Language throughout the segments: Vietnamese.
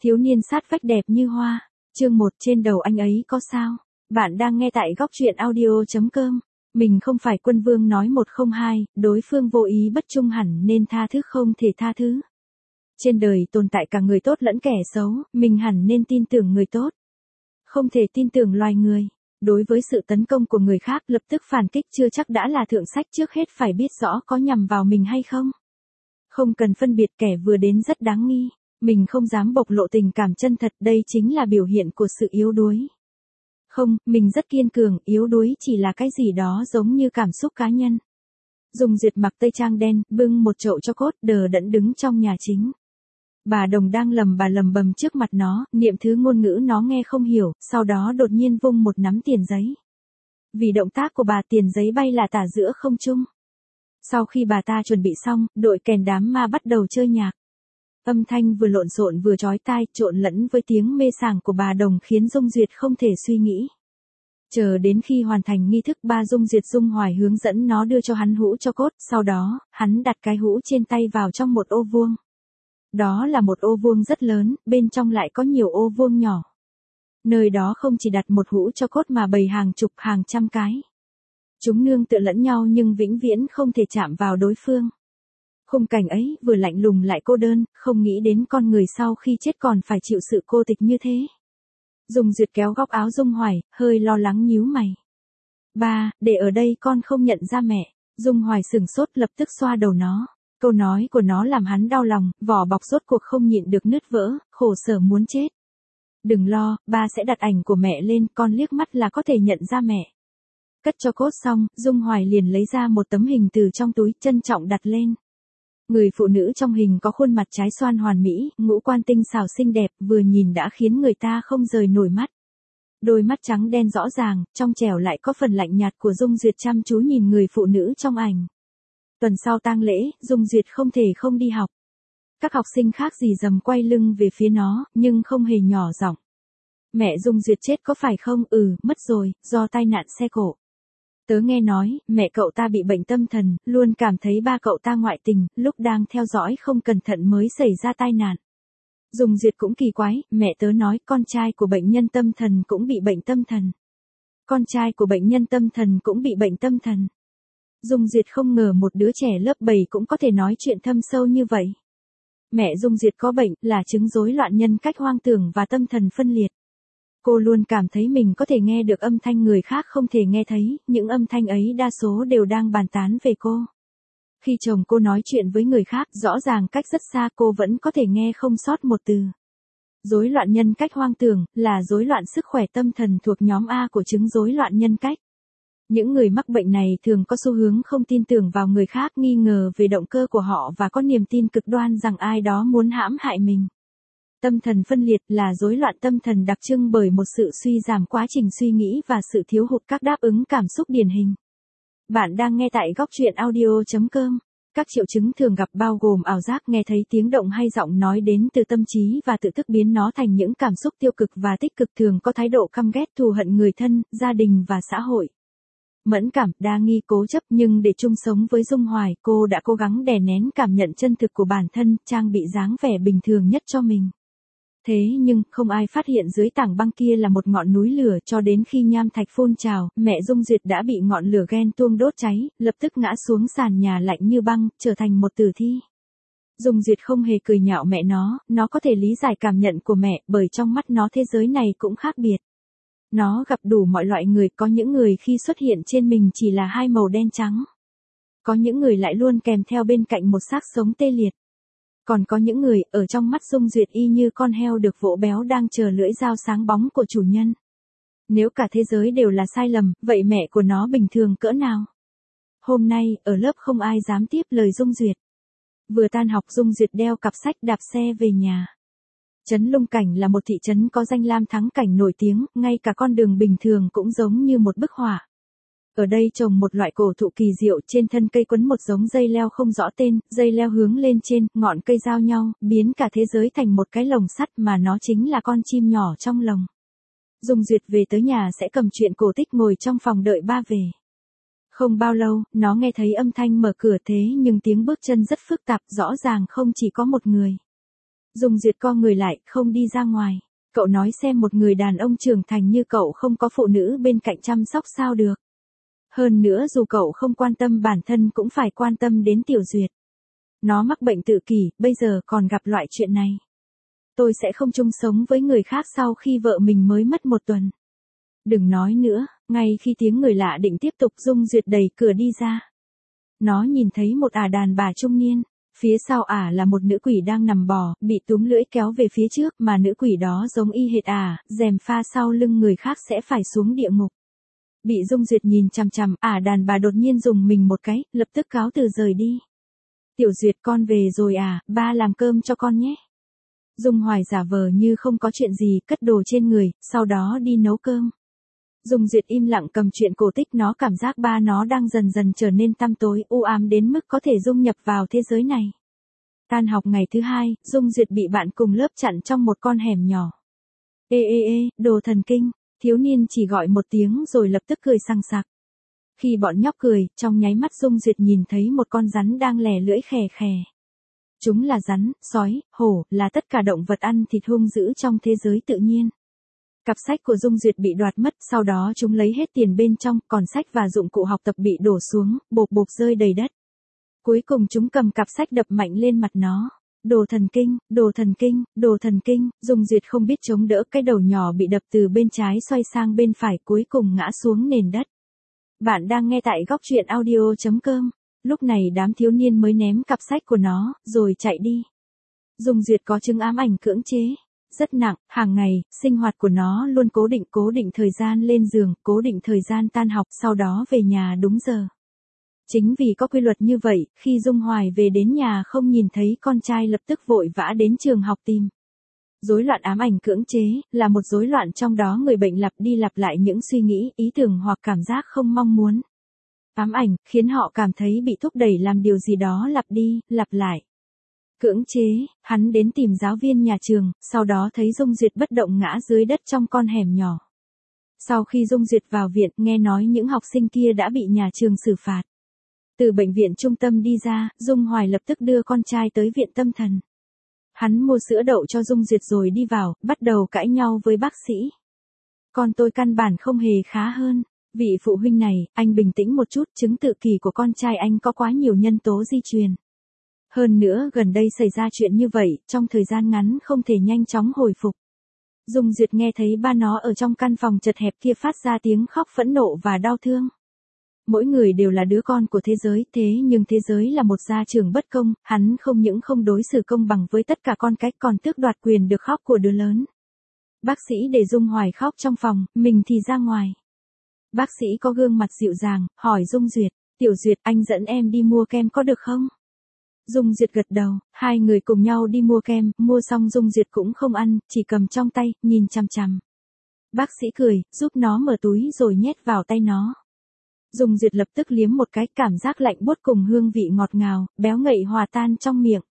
Thiếu niên sát vách đẹp như hoa. Chương 1 trên đầu anh ấy có sao? Bạn đang nghe tại góc truyện audio.com. Mình không phải quân vương nói 102, đối phương vô ý bất trung hẳn nên tha thứ không thể tha thứ. Trên đời tồn tại cả người tốt lẫn kẻ xấu, mình hẳn nên tin tưởng người tốt. Không thể tin tưởng loài người. Đối với sự tấn công của người khác lập tức phản kích chưa chắc đã là thượng sách, trước hết phải biết rõ có nhằm vào mình hay không. Không cần phân biệt, kẻ vừa đến rất đáng nghi. Mình không dám bộc lộ tình cảm chân thật, đây chính là biểu hiện của sự yếu đuối. Không, mình rất kiên cường, yếu đuối chỉ là cái gì đó giống như cảm xúc cá nhân. Dung Duyệt mặc tây trang đen, bưng một chậu cho cốt, đờ đẫn đứng trong nhà chính. Bà Đồng đang lầm bầm trước mặt nó, niệm thứ ngôn ngữ nó nghe không hiểu, sau đó đột nhiên vung một nắm tiền giấy. Vì động tác của bà, tiền giấy bay là tả giữa không trung. Sau khi bà ta chuẩn bị xong, đội kèn đám ma bắt đầu chơi nhạc. Âm thanh vừa lộn xộn vừa chói tai, trộn lẫn với tiếng mê sảng của bà Đồng khiến Dung Duyệt không thể suy nghĩ. Chờ đến khi hoàn thành nghi thức, ba Dung Duyệt Dung Hoài hướng dẫn nó đưa cho hắn hũ cho cốt, sau đó, hắn đặt cái hũ trên tay vào trong một ô vuông. Đó là một ô vuông rất lớn, bên trong lại có nhiều ô vuông nhỏ. Nơi đó không chỉ đặt một hũ cho cốt mà bày hàng chục hàng trăm cái. Chúng nương tựa lẫn nhau nhưng vĩnh viễn không thể chạm vào đối phương. Khung cảnh ấy vừa lạnh lùng lại cô đơn, không nghĩ đến con người sau khi chết còn phải chịu sự cô tịch như thế. Dung Duyệt kéo góc áo Dung Hoài, hơi lo lắng nhíu mày. Ba, để ở đây con không nhận ra mẹ. Dung Hoài sửng sốt, lập tức xoa đầu nó. Câu nói của nó làm hắn đau lòng, vỏ bọc rốt cuộc không nhịn được nứt vỡ, khổ sở muốn chết. Đừng lo, ba sẽ đặt ảnh của mẹ lên, con liếc mắt là có thể nhận ra mẹ. Cất cho cốt xong, Dung Hoài liền lấy ra một tấm hình từ trong túi, trân trọng đặt lên. Người phụ nữ trong hình có khuôn mặt trái xoan hoàn mỹ, ngũ quan tinh xảo xinh đẹp, vừa nhìn đã khiến người ta không rời nổi mắt. Đôi mắt trắng đen rõ ràng, trong trẻo lại có phần lạnh nhạt của Dung Duyệt chăm chú nhìn người phụ nữ trong ảnh. Tuần sau tang lễ, Dung Duyệt không thể không đi học. Các học sinh khác rì rầm quay lưng về phía nó, nhưng không hề nhỏ giọng. Mẹ Dung Duyệt chết có phải không? Mất rồi, do tai nạn xe cộ. Tớ nghe nói, mẹ cậu ta bị bệnh tâm thần, luôn cảm thấy ba cậu ta ngoại tình, lúc đang theo dõi không cẩn thận mới xảy ra tai nạn. Dung Duyệt cũng kỳ quái, mẹ tớ nói con trai của bệnh nhân tâm thần cũng bị bệnh tâm thần. Con trai của bệnh nhân tâm thần cũng bị bệnh tâm thần. Dung Duyệt không ngờ một đứa trẻ lớp 7 cũng có thể nói chuyện thâm sâu như vậy. Mẹ Dung Duyệt có bệnh, là chứng rối loạn nhân cách hoang tưởng và tâm thần phân liệt. Cô luôn cảm thấy mình có thể nghe được âm thanh người khác không thể nghe thấy, những âm thanh ấy đa số đều đang bàn tán về cô. Khi chồng cô nói chuyện với người khác, rõ ràng cách rất xa, cô vẫn có thể nghe không sót một từ. Rối loạn nhân cách hoang tưởng là rối loạn sức khỏe tâm thần thuộc nhóm A của chứng rối loạn nhân cách. Những người mắc bệnh này thường có xu hướng không tin tưởng vào người khác, nghi ngờ về động cơ của họ và có niềm tin cực đoan rằng ai đó muốn hãm hại mình. Tâm thần phân liệt là rối loạn tâm thần đặc trưng bởi một sự suy giảm quá trình suy nghĩ và sự thiếu hụt các đáp ứng cảm xúc điển hình. Bạn đang nghe tại góc truyện audio.com. Các triệu chứng thường gặp bao gồm ảo giác, nghe thấy tiếng động hay giọng nói đến từ tâm trí và tự thức biến nó thành những cảm xúc tiêu cực và tích cực, thường có thái độ căm ghét, thù hận người thân, gia đình và xã hội. Mẫn cảm, đa nghi, cố chấp, nhưng để chung sống với Dung Hoài, cô đã cố gắng đè nén cảm nhận chân thực của bản thân, trang bị dáng vẻ bình thường nhất cho mình. Thế nhưng, không ai phát hiện dưới tảng băng kia là một ngọn núi lửa, cho đến khi nham thạch phun trào, mẹ Dung Duyệt đã bị ngọn lửa ghen tuông đốt cháy, lập tức ngã xuống sàn nhà lạnh như băng, trở thành một tử thi. Dung Duyệt không hề cười nhạo mẹ nó có thể lý giải cảm nhận của mẹ, bởi trong mắt nó thế giới này cũng khác biệt. Nó gặp đủ mọi loại người, có những người khi xuất hiện trên mình chỉ là hai màu đen trắng. Có những người lại luôn kèm theo bên cạnh một xác sống tê liệt. Còn có những người, ở trong mắt Dung Duyệt y như con heo được vỗ béo đang chờ lưỡi dao sáng bóng của chủ nhân. Nếu cả thế giới đều là sai lầm, vậy mẹ của nó bình thường cỡ nào? Hôm nay, ở lớp không ai dám tiếp lời Dung Duyệt. Vừa tan học, Dung Duyệt đeo cặp sách đạp xe về nhà. Trấn Lung Cảnh là một thị trấn có danh lam thắng cảnh nổi tiếng, ngay cả con đường bình thường cũng giống như một bức họa. Ở đây trồng một loại cổ thụ kỳ diệu, trên thân cây quấn một giống dây leo không rõ tên, dây leo hướng lên trên, ngọn cây giao nhau, biến cả thế giới thành một cái lồng sắt mà nó chính là con chim nhỏ trong lồng. Dung Duyệt về tới nhà sẽ cầm truyện cổ tích ngồi trong phòng đợi ba về. Không bao lâu, nó nghe thấy âm thanh mở cửa, thế nhưng tiếng bước chân rất phức tạp, rõ ràng không chỉ có một người. Dung Duyệt co người lại, không đi ra ngoài. Cậu nói xem một người đàn ông trưởng thành như cậu không có phụ nữ bên cạnh chăm sóc sao được. Hơn nữa dù cậu không quan tâm bản thân cũng phải quan tâm đến Tiểu Duyệt. Nó mắc bệnh tự kỷ, bây giờ còn gặp loại chuyện này. Tôi sẽ không chung sống với người khác sau khi vợ mình mới mất 1 tuần. Đừng nói nữa, ngay khi tiếng người lạ định tiếp tục Dung Duyệt đẩy cửa đi ra. Nó nhìn thấy một đàn bà trung niên. Phía sau là một nữ quỷ đang nằm bò, bị túm lưỡi kéo về phía trước mà nữ quỷ đó giống y hệt rèm pha sau lưng người khác sẽ phải xuống địa ngục. Bị Dung Duyệt nhìn chằm chằm, đàn bà đột nhiên dùng mình một cái, lập tức cáo từ rời đi. Tiểu Duyệt con về rồi ba làm cơm cho con nhé. Dung Hoài giả vờ như không có chuyện gì, cất đồ trên người, sau đó đi nấu cơm. Dung Duyệt im lặng cầm chuyện cổ tích, nó cảm giác ba nó đang dần dần trở nên tăm tối, u ám đến mức có thể dung nhập vào thế giới này. Tan học ngày thứ 2, Dung Duyệt bị bạn cùng lớp chặn trong một con hẻm nhỏ. Ê, đồ thần kinh, thiếu niên chỉ gọi một tiếng rồi lập tức cười sằng sặc. Khi bọn nhóc cười, trong nháy mắt Dung Duyệt nhìn thấy một con rắn đang lè lưỡi khè khè. Chúng là rắn, sói, hổ, là tất cả động vật ăn thịt hung dữ trong thế giới tự nhiên. Cặp sách của Dung Duyệt bị đoạt mất, sau đó chúng lấy hết tiền bên trong, còn sách và dụng cụ học tập bị đổ xuống, bộp bộp rơi đầy đất. Cuối cùng chúng cầm cặp sách đập mạnh lên mặt nó. Đồ thần kinh, đồ thần kinh, đồ thần kinh, Dung Duyệt không biết chống đỡ, cái đầu nhỏ bị đập từ bên trái xoay sang bên phải, cuối cùng ngã xuống nền đất. Bạn đang nghe tại góc truyện audio.com. Lúc này đám thiếu niên mới ném cặp sách của nó, rồi chạy đi. Dung Duyệt có chứng ám ảnh cưỡng chế. Rất nặng, hàng ngày, sinh hoạt của nó luôn cố định thời gian lên giường, cố định thời gian tan học, sau đó về nhà đúng giờ. Chính vì có quy luật như vậy, khi Dung Hoài về đến nhà không nhìn thấy con trai lập tức vội vã đến trường học tìm. Rối loạn ám ảnh cưỡng chế, là một rối loạn trong đó người bệnh lặp đi lặp lại những suy nghĩ, ý tưởng hoặc cảm giác không mong muốn. Ám ảnh, khiến họ cảm thấy bị thúc đẩy làm điều gì đó lặp đi, lặp lại. Cưỡng chế, hắn đến tìm giáo viên nhà trường, sau đó thấy Dung Duyệt bất động ngã dưới đất trong con hẻm nhỏ. Sau khi Dung Duyệt vào viện, nghe nói những học sinh kia đã bị nhà trường xử phạt. Từ bệnh viện trung tâm đi ra, Dung Hoài lập tức đưa con trai tới viện tâm thần. Hắn mua sữa đậu cho Dung Duyệt rồi đi vào, bắt đầu cãi nhau với bác sĩ. Con tôi căn bản không hề khá hơn. Vị phụ huynh này, anh bình tĩnh một chút, chứng tự kỷ của con trai anh có quá nhiều nhân tố di truyền. Hơn nữa gần đây xảy ra chuyện như vậy, trong thời gian ngắn không thể nhanh chóng hồi phục. Dung Duyệt nghe thấy ba nó ở trong căn phòng chật hẹp kia phát ra tiếng khóc phẫn nộ và đau thương. Mỗi người đều là đứa con của thế giới, thế nhưng thế giới là một gia trưởng bất công, hắn không những không đối xử công bằng với tất cả con cái còn tước đoạt quyền được khóc của đứa lớn. Bác sĩ để Dung Hoài khóc trong phòng, mình thì ra ngoài. Bác sĩ có gương mặt dịu dàng, hỏi Dung Duyệt, Tiểu Duyệt, anh dẫn em đi mua kem có được không? Dung Duyệt gật đầu, hai người cùng nhau đi mua kem, mua xong Dung Duyệt cũng không ăn, chỉ cầm trong tay, nhìn chằm chằm. Bác sĩ cười, giúp nó mở túi rồi nhét vào tay nó. Dung Duyệt lập tức liếm một cái, cảm giác lạnh buốt cùng hương vị ngọt ngào, béo ngậy hòa tan trong miệng.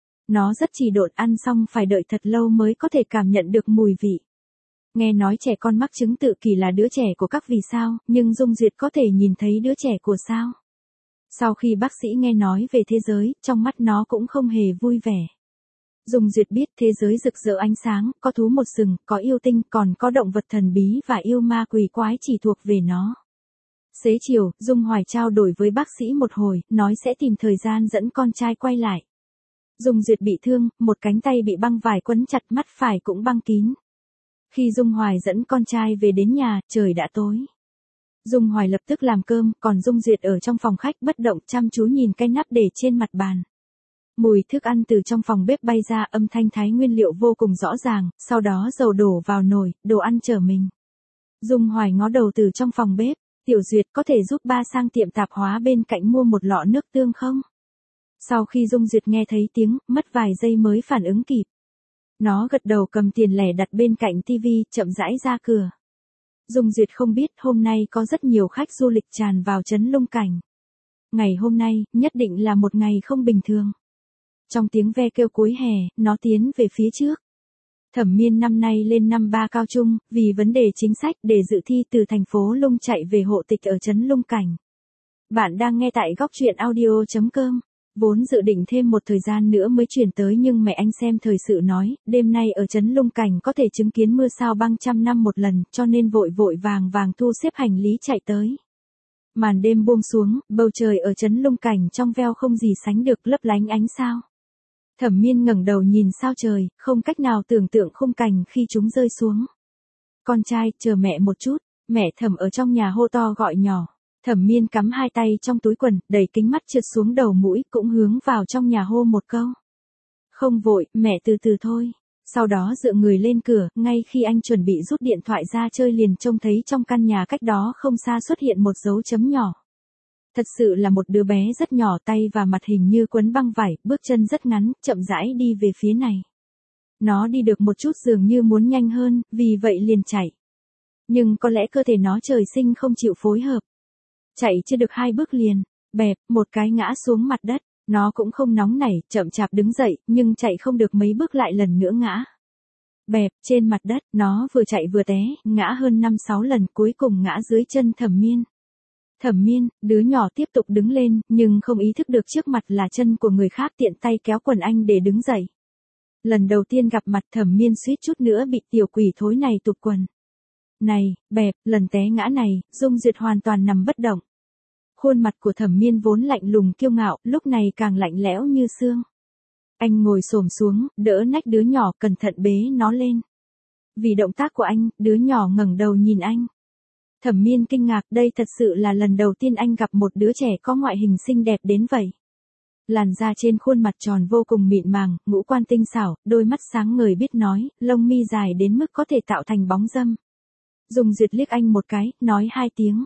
Nó rất trì độn, ăn xong phải đợi thật lâu mới có thể cảm nhận được mùi vị. Nghe nói trẻ con mắc chứng tự kỷ là đứa trẻ của các vì sao, nhưng Dung Duyệt có thể nhìn thấy đứa trẻ của sao. Sau khi bác sĩ nghe nói về thế giới, trong mắt nó cũng không hề vui vẻ. Dung Duyệt biết thế giới rực rỡ ánh sáng, có thú một sừng, có yêu tinh, còn có động vật thần bí và yêu ma quỷ quái chỉ thuộc về nó. Xế chiều, Dung Hoài trao đổi với bác sĩ một hồi, nói sẽ tìm thời gian dẫn con trai quay lại. Dung Duyệt bị thương, một cánh tay bị băng vải quấn chặt, mắt phải cũng băng kín. Khi Dung Hoài dẫn con trai về đến nhà, trời đã tối. Dung Hoài lập tức làm cơm, còn Dung Duyệt ở trong phòng khách bất động chăm chú nhìn cái nắp để trên mặt bàn. Mùi thức ăn từ trong phòng bếp bay ra, âm thanh thái nguyên liệu vô cùng rõ ràng, sau đó dầu đổ vào nồi, đồ ăn chở mình. Dung Hoài ngó đầu từ trong phòng bếp, Tiểu Duyệt có thể giúp ba sang tiệm tạp hóa bên cạnh mua một lọ nước tương không? Sau khi Dung Duyệt nghe thấy tiếng, mất vài giây mới phản ứng kịp. Nó gật đầu cầm tiền lẻ đặt bên cạnh tivi, chậm rãi ra cửa. Dung Duyệt không biết hôm nay có rất nhiều khách du lịch tràn vào trấn Lung Cảnh. Ngày hôm nay, nhất định là một ngày không bình thường. Trong tiếng ve kêu cuối hè, nó tiến về phía trước. Thẩm Miên năm nay lên năm 3 cao trung, vì vấn đề chính sách để dự thi từ thành phố Lung chạy về hộ tịch ở trấn Lung Cảnh. Bạn đang nghe tại góc truyện audio.com. Vốn dự định thêm một thời gian nữa mới chuyển tới nhưng mẹ anh xem thời sự nói, đêm nay ở trấn Lung Cảnh có thể chứng kiến mưa sao băng trăm năm một lần, cho nên vội vội vàng vàng thu xếp hành lý chạy tới. Màn đêm buông xuống, bầu trời ở trấn Lung Cảnh trong veo không gì sánh được lấp lánh ánh sao. Thẩm Miên ngẩng đầu nhìn sao trời, không cách nào tưởng tượng khung cảnh khi chúng rơi xuống. Con trai, chờ mẹ một chút, mẹ Thẩm ở trong nhà hô to gọi nhỏ. Thẩm Miên cắm hai tay trong túi quần, đẩy kính mắt trượt xuống đầu mũi, cũng hướng vào trong nhà hô một câu. Không vội, mẹ từ từ thôi. Sau đó dựa người lên cửa, ngay khi anh chuẩn bị rút điện thoại ra chơi liền trông thấy trong căn nhà cách đó không xa xuất hiện một dấu chấm nhỏ. Thật sự là một đứa bé rất nhỏ, tay và mặt hình như quấn băng vải, bước chân rất ngắn, chậm rãi đi về phía này. Nó đi được một chút dường như muốn nhanh hơn, vì vậy liền chạy. Nhưng có lẽ cơ thể nó trời sinh không chịu phối hợp. Chạy chưa được 2 bước liền, bẹp, một cái ngã xuống mặt đất. Nó cũng không nóng nảy, chậm chạp đứng dậy, nhưng chạy không được mấy bước lại lần nữa ngã. Bẹp, trên mặt đất, nó vừa chạy vừa té, ngã hơn 5-6 lần, cuối cùng ngã dưới chân Thẩm Miên. Thẩm Miên, đứa nhỏ tiếp tục đứng lên, nhưng không ý thức được trước mặt là chân của người khác, tiện tay kéo quần anh để đứng dậy. Lần đầu tiên gặp mặt Thẩm Miên suýt chút nữa bị tiểu quỷ thối này tụt quần. Này, bẹp, lần té ngã này, Dung Duyệt hoàn toàn nằm bất động. Khuôn mặt của Thẩm Miên vốn lạnh lùng kiêu ngạo, lúc này càng lạnh lẽo như xương. Anh ngồi xổm xuống, đỡ nách đứa nhỏ, cẩn thận bế nó lên. Vì động tác của anh, đứa nhỏ ngẩng đầu nhìn anh. Thẩm Miên kinh ngạc, đây thật sự là lần đầu tiên anh gặp một đứa trẻ có ngoại hình xinh đẹp đến vậy. Làn da trên khuôn mặt tròn vô cùng mịn màng, ngũ quan tinh xảo, đôi mắt sáng ngời biết nói, lông mi dài đến mức có thể tạo thành bóng dâm. Dung Duyệt liếc anh một cái, nói 2 tiếng.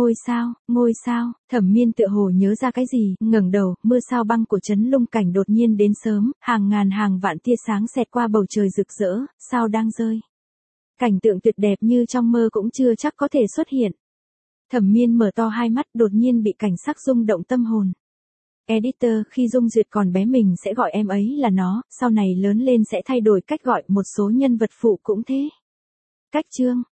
Ngôi sao, Thẩm Miên tựa hồ nhớ ra cái gì, ngẩng đầu, mưa sao băng của trấn Lung Cảnh đột nhiên đến sớm, hàng ngàn hàng vạn tia sáng xẹt qua bầu trời rực rỡ, sao đang rơi. Cảnh tượng tuyệt đẹp như trong mơ cũng chưa chắc có thể xuất hiện. Thẩm Miên mở to hai mắt, đột nhiên bị cảnh sắc rung động tâm hồn. Editor, khi Dung Duyệt còn bé mình sẽ gọi em ấy là nó, sau này lớn lên sẽ thay đổi cách gọi, một số nhân vật phụ cũng thế. Cách chương